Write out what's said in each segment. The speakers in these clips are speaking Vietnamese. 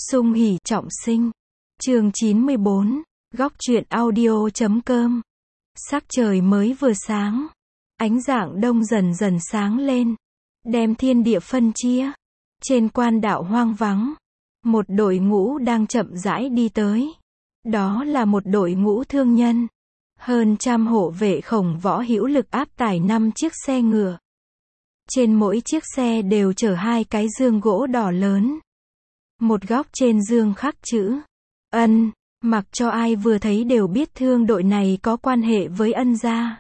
Sung hỉ trọng sinh. Chương 94. Góc truyện audio.com. Sắc trời mới vừa sáng. Ánh rạng đông dần dần sáng lên. Đem thiên địa phân chia. Trên quan đạo hoang vắng. Một đội ngũ đang chậm rãi đi tới. Đó là một đội ngũ thương nhân. Hơn trăm hộ vệ khổng võ hữu lực áp tải 5 chiếc xe ngựa. Trên mỗi chiếc xe đều chở 2 cái dương gỗ đỏ lớn. Một góc trên dương khắc chữ Ân, mặc cho ai vừa thấy đều biết thương đội này có quan hệ với Ân gia.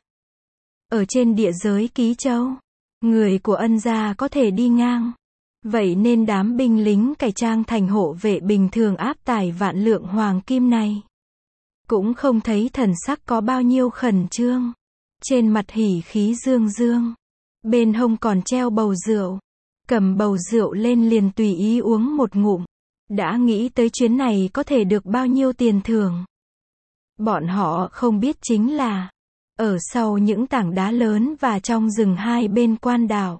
Ở trên địa giới Ký Châu, người của Ân gia có thể đi ngang. Vậy nên đám binh lính cải trang thành hộ vệ bình thường áp tải vạn lượng hoàng kim này. Cũng không thấy thần sắc có bao nhiêu khẩn trương. Trên mặt hỉ khí dương dương. Bên hông còn treo bầu rượu. Cầm bầu rượu lên liền tùy ý uống một ngụm. Đã nghĩ tới chuyến này có thể được bao nhiêu tiền thưởng. Bọn họ không biết chính là, ở sau những tảng đá lớn và trong rừng hai bên quan đảo,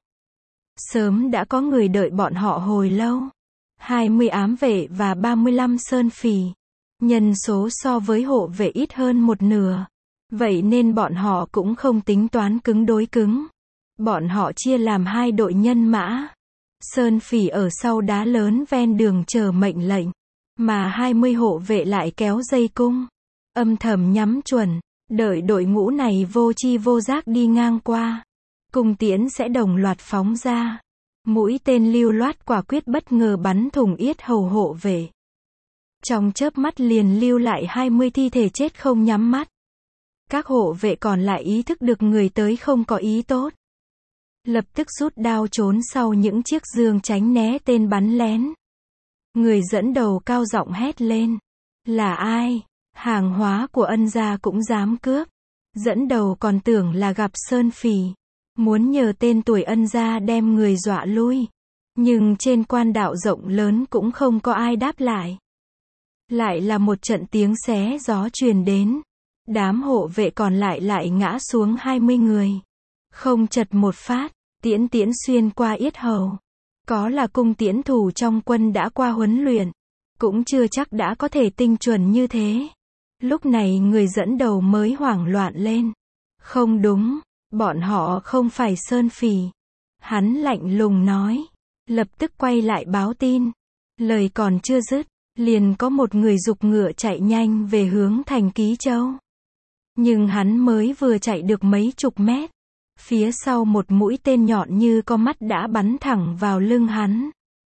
sớm đã có người đợi bọn họ hồi lâu. 20 ám vệ và 35 sơn phỉ. Nhân số so với hộ vệ ít hơn một nửa. Vậy nên bọn họ cũng không tính toán cứng đối cứng. Bọn họ chia làm 2 đội nhân mã. Sơn phỉ ở sau đá lớn ven đường chờ mệnh lệnh. Mà 20 hộ vệ lại kéo dây cung. Âm thầm nhắm chuẩn. Đợi đội ngũ này vô chi vô giác đi ngang qua. Cung tiễn sẽ đồng loạt phóng ra. Mũi tên lưu loát quả quyết bất ngờ bắn thủng yết hầu hộ vệ. Trong chớp mắt liền lưu lại 20 thi thể chết không nhắm mắt. Các hộ vệ còn lại ý thức được người tới không có ý tốt. Lập tức rút đao trốn sau những chiếc dương tránh né tên bắn lén. Người dẫn đầu cao giọng hét lên. Là ai? Hàng hóa của Ân gia cũng dám cướp. Dẫn đầu còn tưởng là gặp sơn phỉ. Muốn nhờ tên tuổi Ân gia đem người dọa lui. Nhưng trên quan đạo rộng lớn cũng không có ai đáp lại. Lại là một trận tiếng xé gió truyền đến. Đám hộ vệ còn lại ngã xuống 20 người. Không chật một phát, tiễn xuyên qua yết hầu. Có là cung tiễn thủ trong quân đã qua huấn luyện. Cũng chưa chắc đã có thể tinh chuẩn như thế. Lúc này người dẫn đầu mới hoảng loạn lên. Không đúng, bọn họ không phải sơn phỉ. Hắn lạnh lùng nói. Lập tức quay lại báo tin. Lời còn chưa dứt, liền có một người giục ngựa chạy nhanh về hướng thành Ký Châu. Nhưng hắn mới vừa chạy được mấy chục mét. Phía sau một mũi tên nhọn như có mắt đã bắn thẳng vào lưng hắn.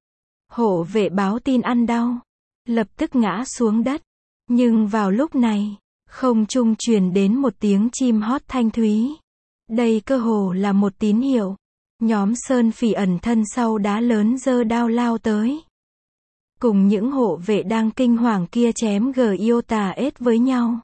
Hộ vệ báo tin ăn đau. Lập tức ngã xuống đất. Nhưng vào lúc này, không trung truyền đến một tiếng chim hót thanh thúy. Đây cơ hồ là một tín hiệu. Nhóm sơn phỉ ẩn thân sau đá lớn giơ đao lao tới. Cùng những hộ vệ đang kinh hoàng kia chém Giotades với nhau.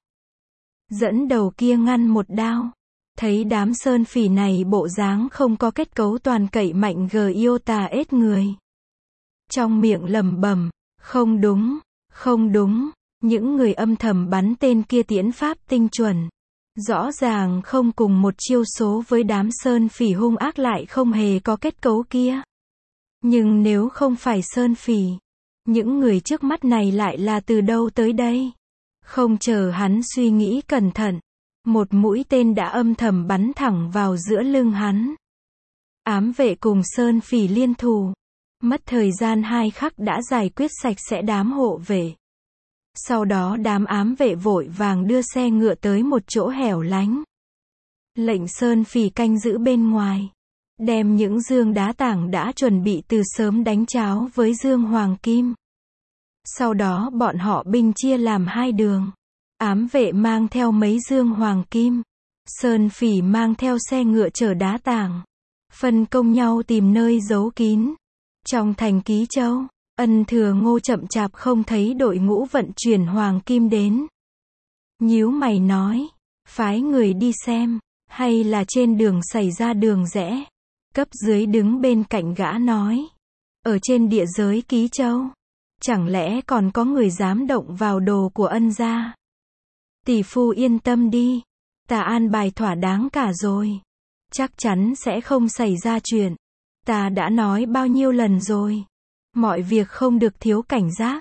Dẫn đầu kia ngăn một đao. Thấy đám sơn phỉ này bộ dáng không có kết cấu toàn cậy mạnh Giotades người. Trong miệng lẩm bẩm, không đúng, không đúng. Những người âm thầm bắn tên kia tiễn pháp tinh chuẩn. Rõ ràng không cùng một chiêu số với đám sơn phỉ hung ác lại không hề có kết cấu kia. Nhưng nếu không phải sơn phỉ, những người trước mắt này lại là từ đâu tới đây? Không chờ hắn suy nghĩ cẩn thận. Một mũi tên đã âm thầm bắn thẳng vào giữa lưng hắn. Ám vệ cùng sơn phỉ liên thủ. Mất thời gian 2 khắc đã giải quyết sạch sẽ đám hộ vệ. Sau đó đám ám vệ vội vàng đưa xe ngựa tới một chỗ hẻo lánh. Lệnh sơn phỉ canh giữ bên ngoài. Đem những dương đá tảng đã chuẩn bị từ sớm đánh cháo với dương hoàng kim. Sau đó bọn họ binh chia làm 2 đường. Ám vệ mang theo mấy dương hoàng kim. Sơn phỉ mang theo xe ngựa chở đá tảng. Phân công nhau tìm nơi giấu kín. Trong thành Ký Châu, Ân Thừa Ngô chậm chạp không thấy đội ngũ vận chuyển hoàng kim đến. Nhíu mày nói, phái người đi xem, hay là trên đường xảy ra đường rẽ. Cấp dưới đứng bên cạnh gã nói, ở trên địa giới Ký Châu, chẳng lẽ còn có người dám động vào đồ của Ân gia? Tỷ phu yên tâm đi, ta an bài thỏa đáng cả rồi. Chắc chắn sẽ không xảy ra chuyện. Ta đã nói bao nhiêu lần rồi. Mọi việc không được thiếu cảnh giác.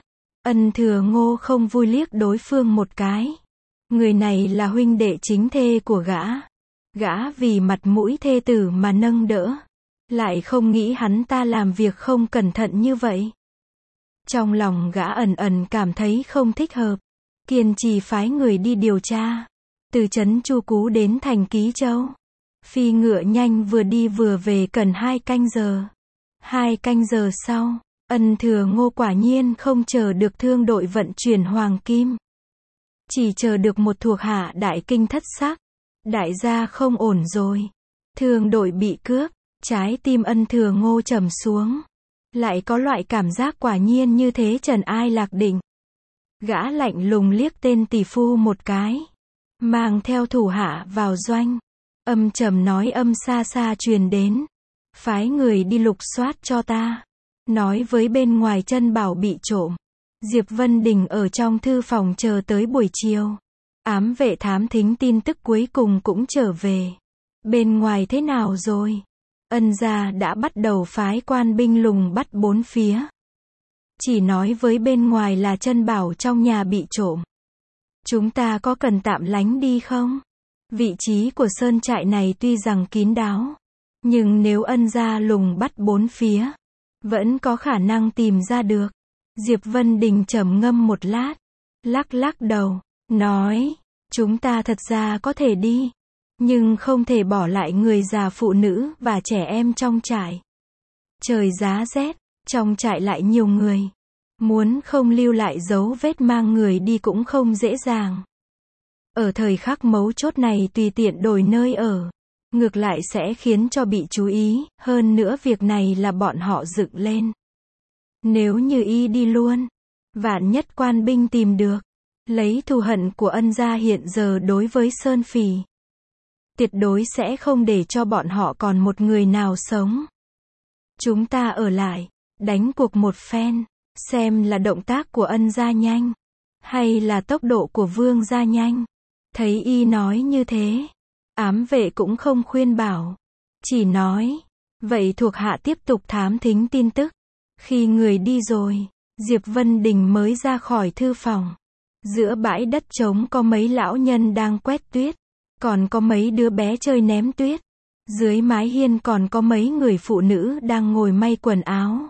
Ân Thừa Ngô không vui liếc đối phương một cái. Người này là huynh đệ chính thê của gã. Gã vì mặt mũi thê tử mà nâng đỡ. Lại không nghĩ hắn ta làm việc không cẩn thận như vậy. Trong lòng gã ẩn ẩn cảm thấy không thích hợp. Kiên trì phái người đi điều tra. Từ trấn Chu Cú đến thành Ký Châu. Phi ngựa nhanh vừa đi vừa về cần 2 canh giờ. 2 canh giờ sau, Ân Thừa Ngô quả nhiên không chờ được thương đội vận chuyển hoàng kim. Chỉ chờ được một thuộc hạ đại kinh thất sắc. Đại gia không ổn rồi. Thương đội bị cướp, trái tim Ân Thừa Ngô trầm xuống. Lại có loại cảm giác quả nhiên như thế trần ai lạc định. Gã lạnh lùng liếc tên tỷ phu một cái. Mang theo thủ hạ vào doanh. Âm trầm nói âm xa xa truyền đến. Phái người đi lục soát cho ta. Nói với bên ngoài chân bảo bị trộm. Diệp Vân Đình ở trong thư phòng chờ tới buổi chiều. Ám vệ thám thính tin tức cuối cùng cũng trở về. Bên ngoài thế nào rồi? Ân gia đã bắt đầu phái quan binh lùng bắt 4 phía. Chỉ nói với bên ngoài là chân bảo trong nhà bị trộm. Chúng ta có cần tạm lánh đi không? Vị trí của sơn trại này tuy rằng kín đáo. Nhưng nếu Ân gia lùng bắt 4 phía, vẫn có khả năng tìm ra được. Diệp Vân Đình trầm ngâm một lát. Lắc đầu, nói, chúng ta thật ra có thể đi. Nhưng không thể bỏ lại người già phụ nữ và trẻ em trong trại. Trời giá rét, trong trại lại nhiều người. Muốn không lưu lại dấu vết mang người đi cũng không dễ dàng. Ở thời khắc mấu chốt này tùy tiện đổi nơi ở. Ngược lại sẽ khiến cho bị chú ý, hơn nữa việc này là bọn họ dựng lên. Nếu như y đi luôn, vạn nhất quan binh tìm được, lấy thù hận của Ân gia hiện giờ đối với Sơn Phỉ. Tuyệt đối sẽ không để cho bọn họ còn một người nào sống. Chúng ta ở lại, đánh cuộc một phen, xem là động tác của Ân gia nhanh, hay là tốc độ của Vương gia nhanh. Thấy y nói như thế, ám vệ cũng không khuyên bảo, chỉ nói, vậy thuộc hạ tiếp tục thám thính tin tức. Khi người đi rồi, Diệp Vân Đình mới ra khỏi thư phòng. Giữa bãi đất trống có mấy lão nhân đang quét tuyết, còn có mấy đứa bé chơi ném tuyết. Dưới mái hiên còn có mấy người phụ nữ đang ngồi may quần áo.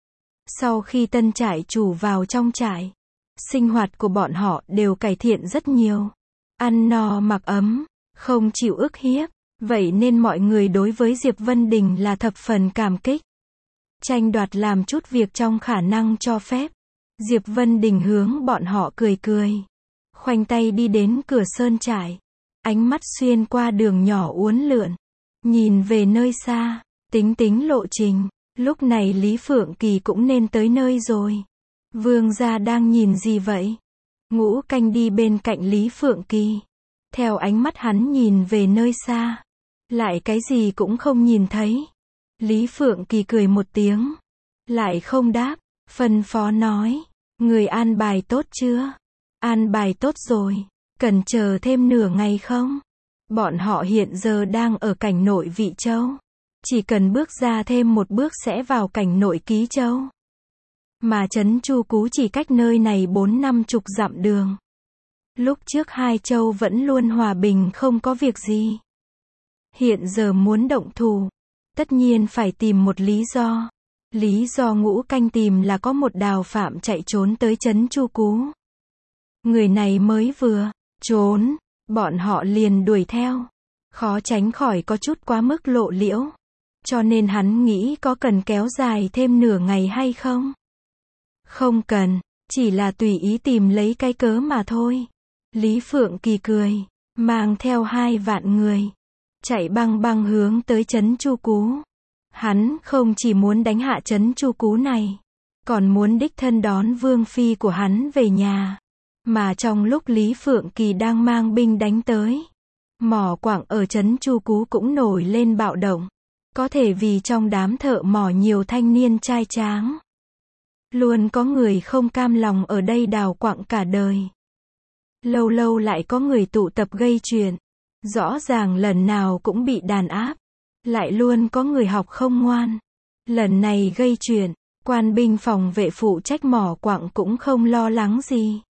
Sau khi tân trại chủ vào trong trại, sinh hoạt của bọn họ đều cải thiện rất nhiều. Ăn no mặc ấm, không chịu ức hiếp, vậy nên mọi người đối với Diệp Vân Đình là thập phần cảm kích. Tranh đoạt làm chút việc trong khả năng cho phép. Diệp Vân Đình hướng bọn họ cười cười. Khoanh tay đi đến cửa sơn trại. Ánh mắt xuyên qua đường nhỏ uốn lượn. Nhìn về nơi xa, tính lộ trình. Lúc này Lý Phượng Kỳ cũng nên tới nơi rồi. Vương gia đang nhìn gì vậy? Ngũ Canh đi bên cạnh Lý Phượng Kỳ. Theo ánh mắt hắn nhìn về nơi xa. Lại cái gì cũng không nhìn thấy. Lý Phượng Kỳ cười một tiếng. Lại không đáp, phân phó nói. Người an bài tốt chưa? An bài tốt rồi. Cần chờ thêm nửa ngày không? Bọn họ hiện giờ đang ở cảnh nội Vị Châu. Chỉ cần bước ra thêm một bước sẽ vào cảnh nội Ký Châu. Mà trấn Chu Cú chỉ cách nơi này 4-50 dặm đường. Lúc trước hai châu vẫn luôn hòa bình không có việc gì. Hiện giờ muốn động thủ, tất nhiên phải tìm một lý do. Lý do Ngũ Canh tìm là có một đào phạm chạy trốn tới trấn Chu Cú. Người này mới vừa trốn, bọn họ liền đuổi theo. Khó tránh khỏi có chút quá mức lộ liễu. Cho nên hắn nghĩ có cần kéo dài thêm nửa ngày hay không? Không cần, chỉ là tùy ý tìm lấy cái cớ mà thôi. Lý Phượng Kỳ cười, mang theo 2 vạn người. Chạy băng hướng tới trấn Chu Cú. Hắn không chỉ muốn đánh hạ trấn Chu Cú này, còn muốn đích thân đón vương phi của hắn về nhà. Mà trong lúc Lý Phượng Kỳ đang mang binh đánh tới, mỏ quặng ở trấn Chu Cú cũng nổi lên bạo động. Có thể vì trong đám thợ mỏ nhiều thanh niên trai tráng. Luôn có người không cam lòng ở đây đào quặng cả đời. Lâu lâu lại có người tụ tập gây chuyện. Rõ ràng lần nào cũng bị đàn áp. Lại luôn có người học không ngoan. Lần này gây chuyện, Quan binh phòng vệ phụ trách mỏ quặng cũng không lo lắng gì.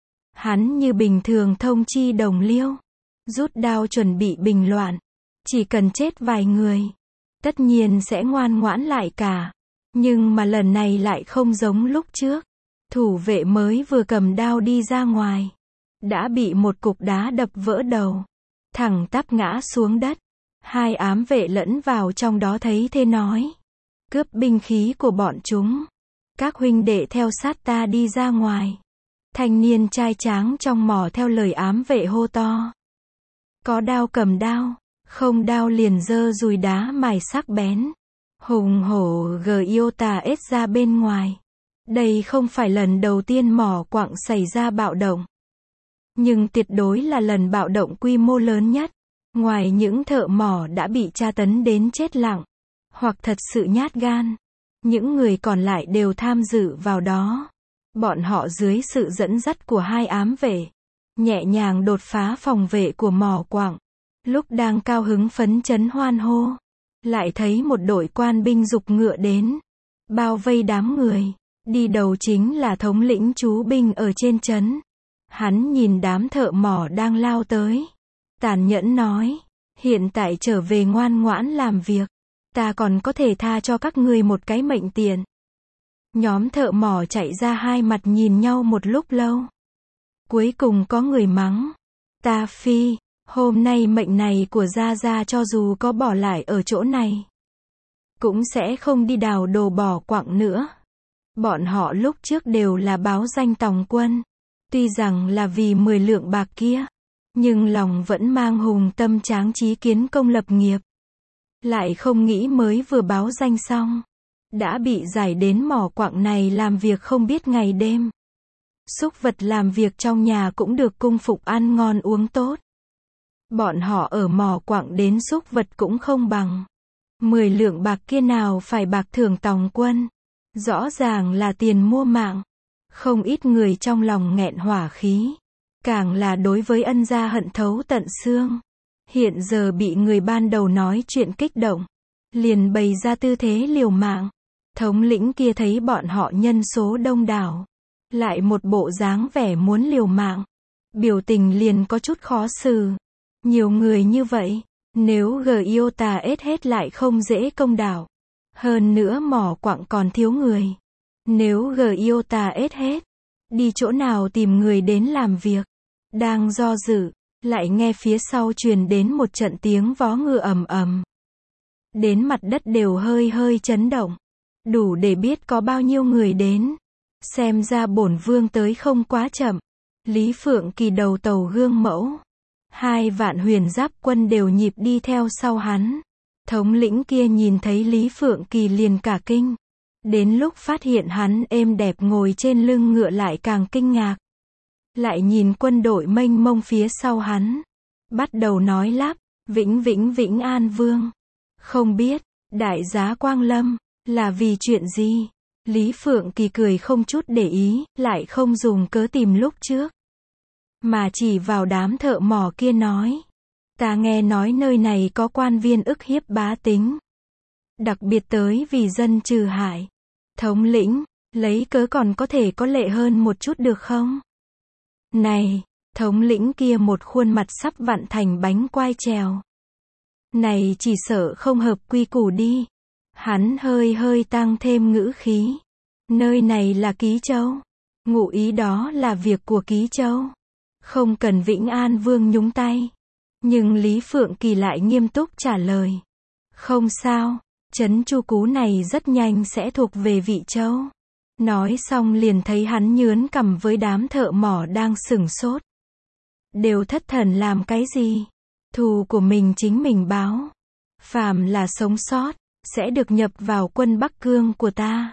Hắn như bình thường thông chi đồng liêu, rút đao chuẩn bị bình loạn. Chỉ cần chết vài người, tất nhiên sẽ ngoan ngoãn lại cả. Nhưng mà lần này lại không giống lúc trước. Thủ vệ mới vừa cầm đao đi ra ngoài, đã bị một cục đá đập vỡ đầu, thẳng tắp ngã xuống đất. Hai ám vệ lẫn vào trong đó thấy thế nói: cướp binh khí của bọn chúng. Các huynh đệ theo sát ta đi ra ngoài. Thanh niên trai tráng trong mỏ theo lời ám vệ hô to. Có đao cầm đao, không đao liền giơ dùi đá mài sắc bén. Hùng hổ Giota S ra bên ngoài. Đây không phải lần đầu tiên mỏ quặng xảy ra bạo động, nhưng tuyệt đối là lần bạo động quy mô lớn nhất. Ngoài những thợ mỏ đã bị tra tấn đến chết lặng, hoặc thật sự nhát gan, những người còn lại đều tham dự vào đó. Bọn họ dưới sự dẫn dắt của hai ám vệ, nhẹ nhàng đột phá phòng vệ của mỏ quặng. Lúc đang cao hứng phấn chấn hoan hô, lại thấy một đội quan binh giục ngựa đến, bao vây đám người. Đi đầu chính là thống lĩnh chú binh ở trên trấn. Hắn nhìn đám thợ mỏ đang lao tới, tàn nhẫn nói: hiện tại trở về ngoan ngoãn làm việc, ta còn có thể tha cho các ngươi một cái mệnh tiền. Nhóm thợ mỏ chạy ra hai mặt nhìn nhau một lúc lâu. Cuối cùng có người mắng: ta phi, hôm nay mệnh này của Gia Gia cho dù có bỏ lại ở chỗ này, cũng sẽ không đi đào đồ bỏ quặng nữa. Bọn họ lúc trước đều là báo danh tòng quân. Tuy rằng là vì 10 lượng bạc kia, nhưng lòng vẫn mang hùng tâm tráng trí kiến công lập nghiệp. Lại không nghĩ mới vừa báo danh xong, đã bị giải đến mỏ quặng này làm việc không biết ngày đêm. Súc vật làm việc trong nhà cũng được cung phục ăn ngon uống tốt. Bọn họ ở mỏ quặng đến súc vật cũng không bằng. 10 lượng bạc kia nào phải bạc thưởng tòng quân. Rõ ràng là tiền mua mạng. Không ít người trong lòng nghẹn hỏa khí. Càng là đối với ân gia hận thấu tận xương. Hiện giờ bị người ban đầu nói chuyện kích động, liền bày ra tư thế liều mạng. Thống lĩnh kia thấy bọn họ nhân số đông đảo, lại một bộ dáng vẻ muốn liều mạng, biểu tình liền có chút khó xử. Nhiều người như vậy, nếu Giota S hết lại không dễ công đảo. Hơn nữa mỏ quặng còn thiếu người. Nếu Giota S hết, đi chỗ nào tìm người đến làm việc. Đang do dự, lại nghe phía sau truyền đến một trận tiếng vó ngựa ầm ầm. Đến mặt đất đều hơi hơi chấn động. Đủ để biết có bao nhiêu người đến. Xem ra bổn vương tới không quá chậm. Lý Phượng Kỳ đầu tàu gương mẫu. 2 vạn huyền giáp quân đều nhịp đi theo sau hắn. Thống lĩnh kia nhìn thấy Lý Phượng Kỳ liền cả kinh. Đến lúc phát hiện hắn êm đẹp ngồi trên lưng ngựa lại càng kinh ngạc. Lại nhìn quân đội mênh mông phía sau hắn. Bắt đầu nói lắp, vĩnh vĩnh vĩnh an vương. Không biết, đại giá Quang Lâm, là vì chuyện gì? Lý Phượng Kỳ cười không chút để ý, lại không dùng cớ tìm lúc trước. Mà chỉ vào đám thợ mỏ kia nói. Ta nghe nói nơi này có quan viên ức hiếp bá tính. Đặc biệt tới vì dân trừ hại. Thống lĩnh, lấy cớ còn có thể có lệ hơn một chút được không? Này, thống lĩnh kia một khuôn mặt sắp vặn thành bánh quai trèo. Này chỉ sợ không hợp quy củ đi. Hắn hơi hơi tăng thêm ngữ khí. Nơi này là Ký Châu. Ngụ ý đó là việc của Ký Châu. Không cần Vĩnh An Vương nhúng tay. Nhưng Lý Phượng Kỳ lại nghiêm túc trả lời. Không sao, trấn Chu Cú này rất nhanh sẽ thuộc về Vị Châu. Nói xong liền thấy hắn nhướn cằm với đám thợ mỏ đang sửng sốt. Đều thất thần làm cái gì? Thù của mình chính mình báo. Phàm là sống sót, sẽ được nhập vào quân Bắc Cương của ta.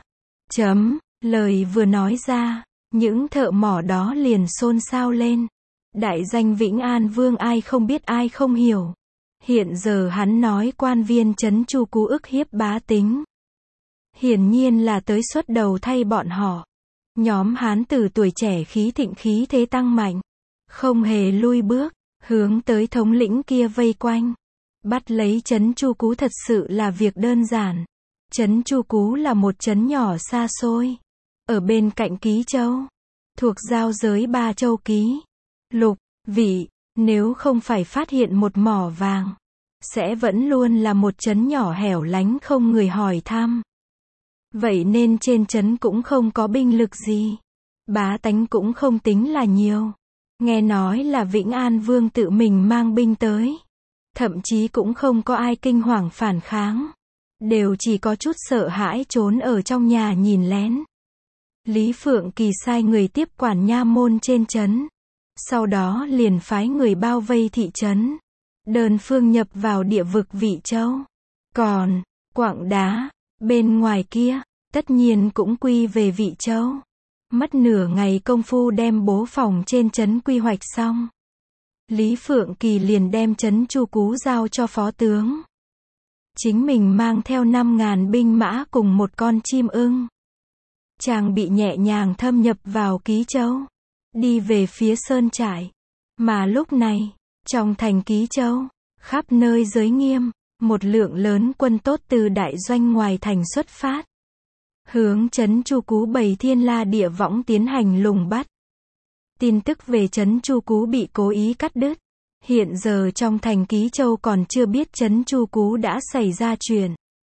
Lời vừa nói ra, những thợ mỏ đó liền xôn xao lên. Đại danh Vĩnh An Vương ai không biết ai không hiểu. Hiện giờ hắn nói quan viên trấn Chu Cú ức hiếp bá tính. Hiển nhiên là tới xuất đầu thay bọn họ. Nhóm hán tử tuổi trẻ khí thịnh khí thế tăng mạnh. Không hề lui bước, hướng tới thống lĩnh kia vây quanh. Bắt lấy trấn Chu Cú thật sự là việc đơn giản. Trấn Chu Cú là một trấn nhỏ xa xôi, ở bên cạnh Ký Châu, thuộc giao giới ba châu Ký, Lục, Vị, nếu không phải phát hiện một mỏ vàng, sẽ vẫn luôn là một trấn nhỏ hẻo lánh không người hỏi thăm. Vậy nên trên trấn cũng không có binh lực gì, bá tánh cũng không tính là nhiều. Nghe nói là Vĩnh An Vương tự mình mang binh tới, thậm chí cũng không có ai kinh hoàng phản kháng, đều chỉ có chút sợ hãi trốn ở trong nhà nhìn lén. Lý Phượng Kỳ sai người tiếp quản nha môn trên trấn, sau đó liền phái người bao vây thị trấn, đơn phương nhập vào địa vực Vị Châu. Còn Quặng Đá bên ngoài kia, tất nhiên cũng quy về Vị Châu. Mất nửa ngày công phu đem bố phòng trên trấn quy hoạch xong, Lý Phượng Kỳ liền đem trấn Chu Cú giao cho phó tướng. Chính mình mang theo 5.000 binh mã cùng một con chim ưng, chàng bị nhẹ nhàng thâm nhập vào Ký Châu, đi về phía sơn trại. Mà lúc này, trong thành Ký Châu, khắp nơi giới nghiêm, một lượng lớn quân tốt từ đại doanh ngoài thành xuất phát, hướng trấn Chu Cú bày thiên la địa võng tiến hành lùng bắt. Tin tức về trấn Chu Cú bị cố ý cắt đứt. Hiện giờ trong thành Ký Châu còn chưa biết trấn Chu Cú đã xảy ra chuyện.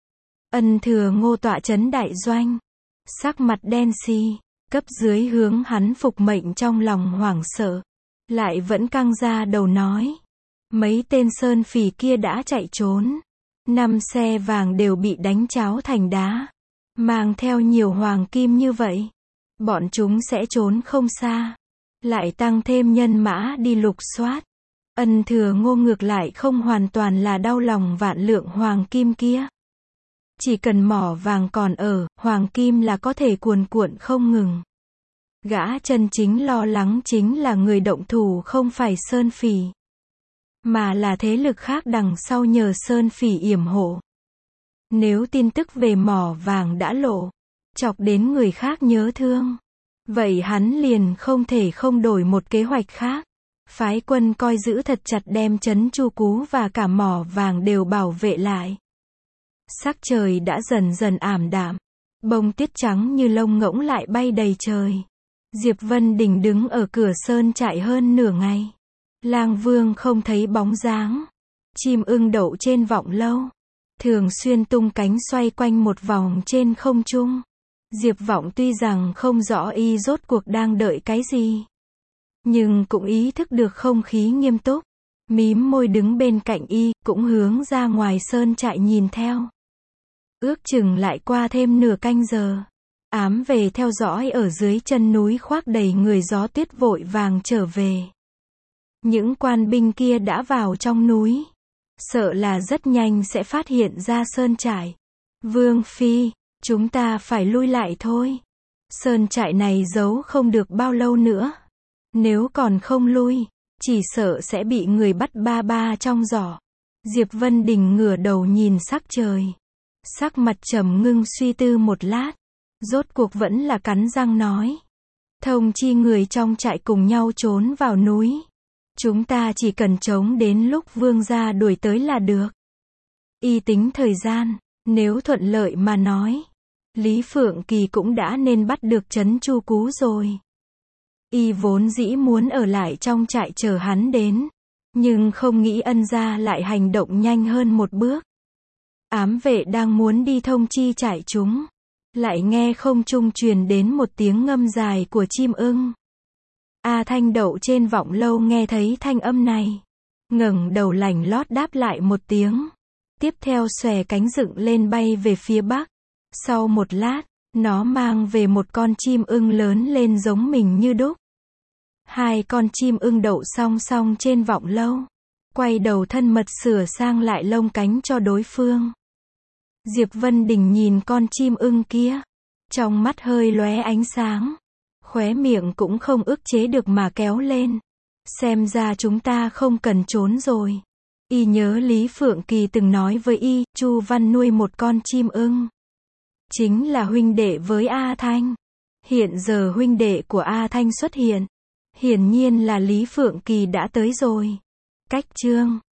Ân Thừa Ngô tọa trấn đại doanh, sắc mặt đen xì, cấp dưới hướng hắn phục mệnh trong lòng hoảng sợ, lại vẫn căng ra đầu nói. Mấy tên sơn phỉ kia đã chạy trốn. 5 xe vàng đều bị đánh cháo thành đá. Mang theo nhiều hoàng kim như vậy, bọn chúng sẽ trốn không xa. Lại tăng thêm nhân mã đi lục soát. Ân Thừa Ngô ngược lại không hoàn toàn là đau lòng vạn lượng hoàng kim kia. Chỉ cần mỏ vàng còn ở, hoàng kim là có thể cuồn cuộn không ngừng. Gã chân chính lo lắng chính là người động thủ không phải sơn phỉ, mà là thế lực khác đằng sau nhờ sơn phỉ yểm hộ. Nếu tin tức về mỏ vàng đã lộ, chọc đến người khác nhớ thương, vậy hắn liền không thể không đổi một kế hoạch khác. Phái quân coi giữ thật chặt đem trấn Chu Cú và cả mỏ vàng đều bảo vệ lại. Sắc trời đã dần dần ảm đạm, bông tuyết trắng như lông ngỗng lại bay đầy trời. Diệp Vân Đình đứng ở cửa sơn trại hơn nửa ngày. Lang Vương không thấy bóng dáng. Chim ưng đậu trên vọng lâu, thường xuyên tung cánh xoay quanh một vòng trên không trung. Diệp Vọng tuy rằng không rõ y rốt cuộc đang đợi cái gì, nhưng cũng ý thức được không khí nghiêm túc. Mím môi đứng bên cạnh y, cũng hướng ra ngoài sơn trại nhìn theo. Ước chừng lại qua thêm nửa canh giờ, ám về theo dõi ở dưới chân núi khoác đầy người gió tuyết vội vàng trở về. Những quan binh kia đã vào trong núi, sợ là rất nhanh sẽ phát hiện ra sơn trại. Vương Phi, chúng ta phải lui lại thôi. Sơn trại này giấu không được bao lâu nữa. Nếu còn không lui, chỉ sợ sẽ bị người bắt ba ba trong giỏ. Diệp Vân Đình ngửa đầu nhìn sắc trời, sắc mặt trầm ngưng suy tư một lát, rốt cuộc vẫn là cắn răng nói. Thông chi người trong trại cùng nhau trốn vào núi. Chúng ta chỉ cần chống đến lúc vương gia đuổi tới là được. Y tính thời gian, nếu thuận lợi mà nói, Lý Phượng Kỳ cũng đã nên bắt được trấn Chu Cú rồi. Y vốn dĩ muốn ở lại trong trại chờ hắn đến, nhưng không nghĩ ân gia lại hành động nhanh hơn một bước. Ám vệ đang muốn đi thông chi trại chúng, lại nghe không trung truyền đến một tiếng ngâm dài của chim ưng. A Thanh đậu trên vọng lâu nghe thấy thanh âm này, ngẩng đầu lảnh lót đáp lại một tiếng, tiếp theo xòe cánh dựng lên bay về phía bắc. Sau một lát, nó mang về một con chim ưng lớn lên giống mình như đúc. Hai con chim ưng đậu song song trên vọng lâu, quay đầu thân mật sửa sang lại lông cánh cho đối phương. Diệp Vân Đình nhìn con chim ưng kia, trong mắt hơi lóe ánh sáng, khóe miệng cũng không ức chế được mà kéo lên. Xem ra chúng ta không cần trốn rồi. Y nhớ Lý Phượng Kỳ từng nói với y, Chu Văn nuôi một con chim ưng, chính là huynh đệ với A Thanh. Hiện giờ huynh đệ của A Thanh xuất hiện, hiển nhiên là Lý Phượng Kỳ đã tới rồi. Cách chương